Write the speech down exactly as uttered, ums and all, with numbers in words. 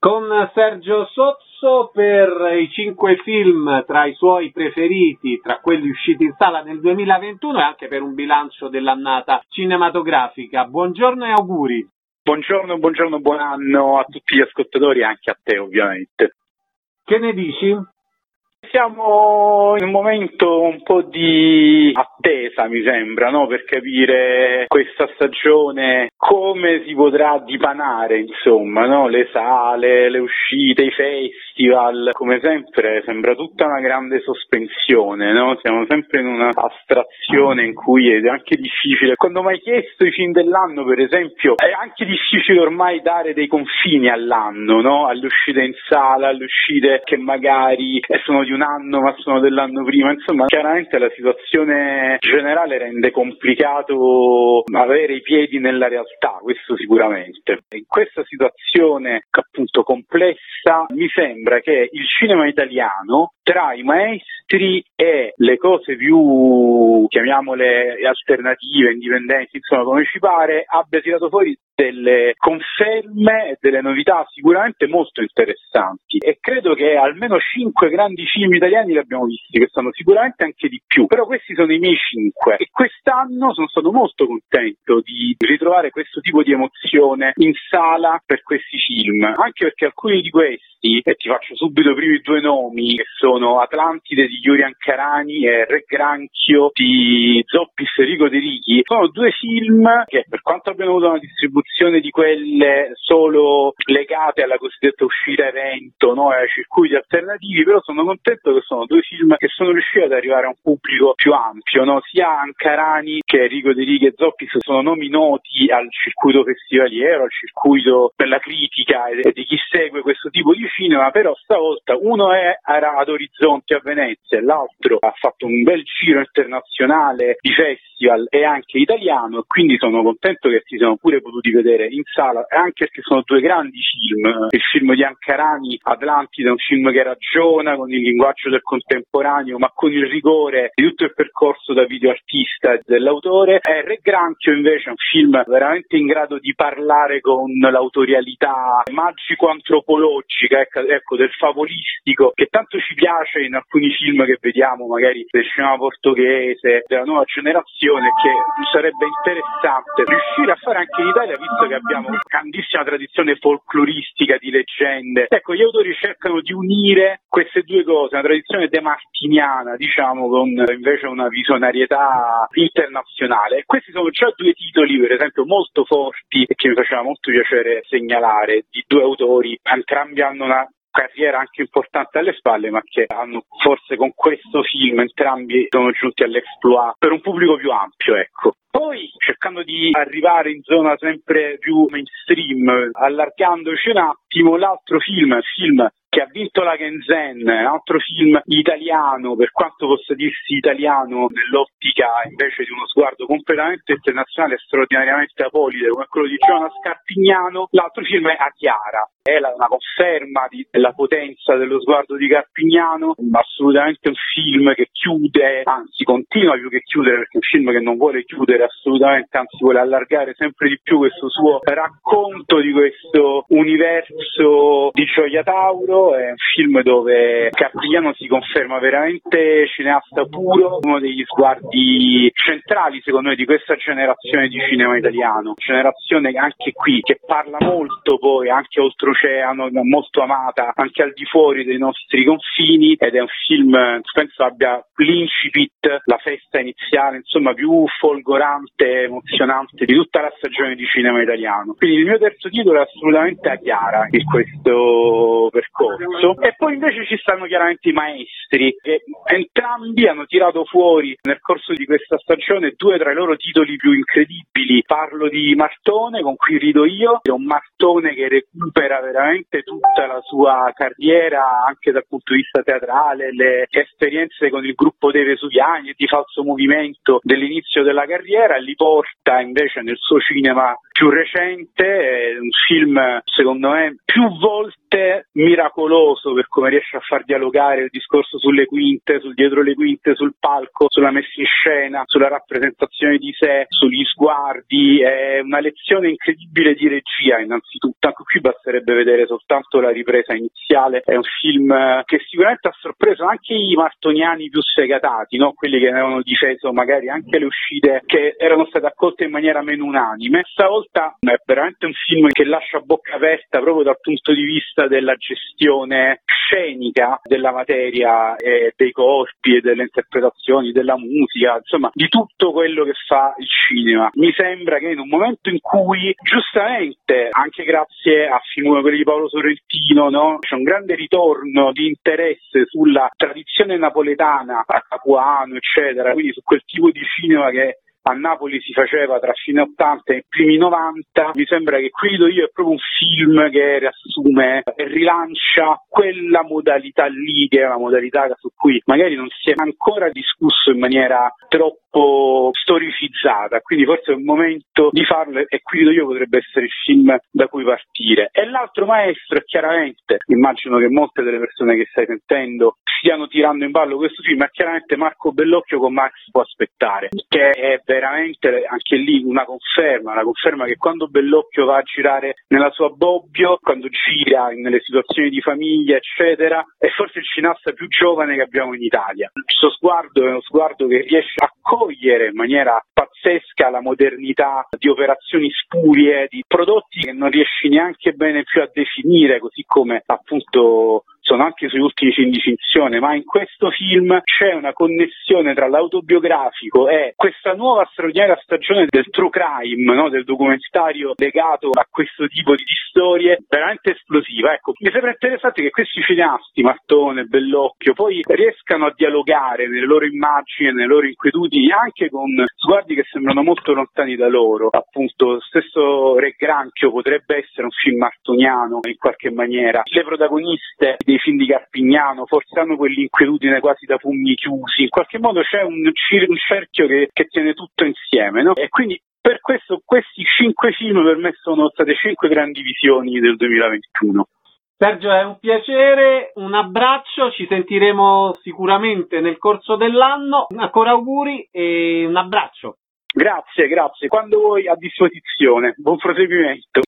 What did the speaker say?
con Sergio Sozzo per i cinque film tra i suoi preferiti, tra quelli usciti in sala nel duemilaventuno e anche per un bilancio dell'annata cinematografica. Buongiorno e auguri. Buongiorno, buongiorno, buon anno a tutti gli ascoltatori e anche a te ovviamente. Che ne dici? Siamo in un momento un po' di attesa, mi sembra, no? Per capire questa stagione come si potrà dipanare, insomma, no? Le sale, le uscite, i festival, come sempre sembra tutta una grande sospensione, no? Siamo sempre in una astrazione in cui è anche difficile. Quando mi hai chiesto i film dell'anno, per esempio, è anche difficile ormai dare dei confini all'anno, no? Alle uscite in sala, alle uscite che magari sono di un anno ma sono dell'anno prima, insomma chiaramente la situazione generale rende complicato avere i piedi nella realtà, questo sicuramente. In questa situazione appunto complessa mi sembra che il cinema italiano tra i maestri e le cose più, chiamiamole alternative, indipendenti, insomma come ci pare, abbia tirato fuori delle conferme e delle novità sicuramente molto interessanti, e credo che almeno cinque grandi film italiani li abbiamo visti, che sono sicuramente anche di più, però questi sono i miei cinque, e quest'anno sono stato molto contento di ritrovare questo tipo di emozione in sala per questi film, anche perché alcuni di questi, e ti faccio subito i primi due nomi, che sono Atlantide di Yuri Ancarani e Re Granchio di Zoppis e Rico De Richi, sono due film che, per quanto abbiano avuto una distribuzione di quelle solo legate alla cosiddetta uscita evento, no, ai circuiti alternativi, però sono contento che sono due film che sono riusciti ad arrivare a un pubblico più ampio, no? Sia Ancarani che Rico De Richi e Zoppis sono nomi noti al circuito festivaliero, al circuito per la critica e di chi segue questo tipo di cinema, però stavolta uno è, era ad Orizzonti a Venezia e l'altro ha fatto un bel giro internazionale di festival e anche italiano, e quindi sono contento che si siano pure potuti vedere in sala, anche perché sono due grandi film. Il film di Ancarani, Atlantide, è un film che ragiona con il linguaggio del contemporaneo ma con il rigore di tutto il percorso da videoartista dell'autore, e Re Granchio invece è un film veramente in grado di parlare con l'autorialità magico-antropologica, ecco, ecco, del favolistico, che tanto ci piace in alcuni film che vediamo magari del cinema portoghese, della nuova generazione, che sarebbe interessante riuscire a fare anche in Italia, visto che abbiamo una grandissima tradizione folcloristica di leggende. Ecco, gli autori cercano di unire queste due cose, una tradizione demartiniana, diciamo, con invece una visionarietà internazionale. E questi sono già due titoli, per esempio, molto forti e che mi faceva molto piacere segnalare, di due autori, entrambi hanno una carriera anche importante alle spalle, ma che hanno forse con questo film entrambi sono giunti all'exploit per un pubblico più ampio, ecco. Poi, cercando di arrivare in zona sempre più mainstream, allargandoci un attimo, l'altro film, il film che ha vinto la Kenzen, un altro film italiano, per quanto possa dirsi italiano nell'ottica invece di uno sguardo completamente internazionale e straordinariamente apolide come quello di Giovanna Scarpignano, l'altro film è A Chiara. È una conferma di, della potenza dello sguardo di Carpignano, assolutamente un film che chiude, anzi continua più che chiudere, perché è un film che non vuole chiudere assolutamente, anzi vuole allargare sempre di più questo suo racconto di questo universo di Gioia Tauro. È un film dove Carpignano si conferma veramente cineasta puro, uno degli sguardi centrali secondo me di questa generazione di cinema italiano, generazione anche qui che parla molto poi anche oltreoceano, molto amata anche al di fuori dei nostri confini, ed è un film penso abbia l'incipit, la festa iniziale, insomma più folgorante, emozionante di tutta la stagione di cinema italiano. Quindi il mio terzo titolo è assolutamente A Chiara in questo percorso. E poi invece ci stanno chiaramente i maestri, che entrambi hanno tirato fuori nel corso di questa stagione due tra i loro titoli più incredibili. Parlo di Martone, con cui rido io, è un Martone che recupera veramente tutta la sua carriera anche dal punto di vista teatrale, le esperienze con il gruppo dei Vesuviani e di Falso Movimento dell'inizio della carriera, li porta invece nel suo cinema più recente, è un film secondo me più volte veramente miracoloso per come riesce a far dialogare il discorso sulle quinte, sul dietro le quinte, sul palco, sulla messa in scena, sulla rappresentazione di sé, sugli sguardi. È una lezione incredibile di regia innanzitutto. Anche qui basterebbe vedere soltanto la ripresa iniziale. È un film che sicuramente ha sorpreso anche i martoniani più sfegatati, no? Quelli che avevano difeso magari anche le uscite che erano state accolte in maniera meno unanime. Stavolta è veramente un film che lascia a bocca aperta proprio dal punto di vista della gestione scenica della materia e dei corpi e delle interpretazioni, della musica, insomma di tutto quello che fa il cinema. Mi sembra che in un momento in cui giustamente anche grazie a film come quelli di Paolo Sorrentino, no, c'è un grande ritorno di interesse sulla tradizione napoletana a Capuano eccetera, quindi su quel tipo di cinema che a Napoli si faceva tra fine ottanta e primi novanta, mi sembra che Qui do io è proprio un film che riassume e rilancia quella modalità lì, che è una modalità su cui magari non si è ancora discusso in maniera troppo storicizzata, quindi forse è un momento di farlo e Qui do io potrebbe essere il film da cui partire. E l'altro maestro è chiaramente, immagino che molte delle persone che stai sentendo stiano tirando in ballo questo film, è chiaramente Marco Bellocchio con Max può aspettare, che è veramente anche lì una conferma, una conferma che quando Bellocchio va a girare nella sua Bobbio, quando gira nelle situazioni di famiglia eccetera, è forse il cineasta più giovane che abbiamo in Italia. Il suo sguardo è uno sguardo che riesce a cogliere in maniera pazzesca la modernità di operazioni spurie, di prodotti che non riesci neanche bene più a definire, così come appunto sono anche sugli ultimi film di finzione, ma in questo film c'è una connessione tra l'autobiografico e questa nuova straordinaria stagione del true crime, no? Del documentario legato a questo tipo di storie, veramente esplosiva. Ecco, mi sembra interessante che questi cineasti, Martone, Bellocchio, poi riescano a dialogare nelle loro immagini, nelle loro inquietudini, anche con sguardi che sembrano molto lontani da loro. Appunto, lo stesso Re Granchio potrebbe essere un film martoniano in qualche maniera. Le protagoniste dei film di Carpignano forse hanno quell'inquietudine quasi da pugni chiusi, in qualche modo c'è un, un cerchio che, che tiene tutto insieme, no? E quindi per questo questi cinque film per me sono state cinque grandi visioni del duemilaventuno. Sergio, è un piacere, un abbraccio, ci sentiremo sicuramente nel corso dell'anno, ancora auguri e un abbraccio. Grazie, grazie, quando vuoi a disposizione, buon proseguimento.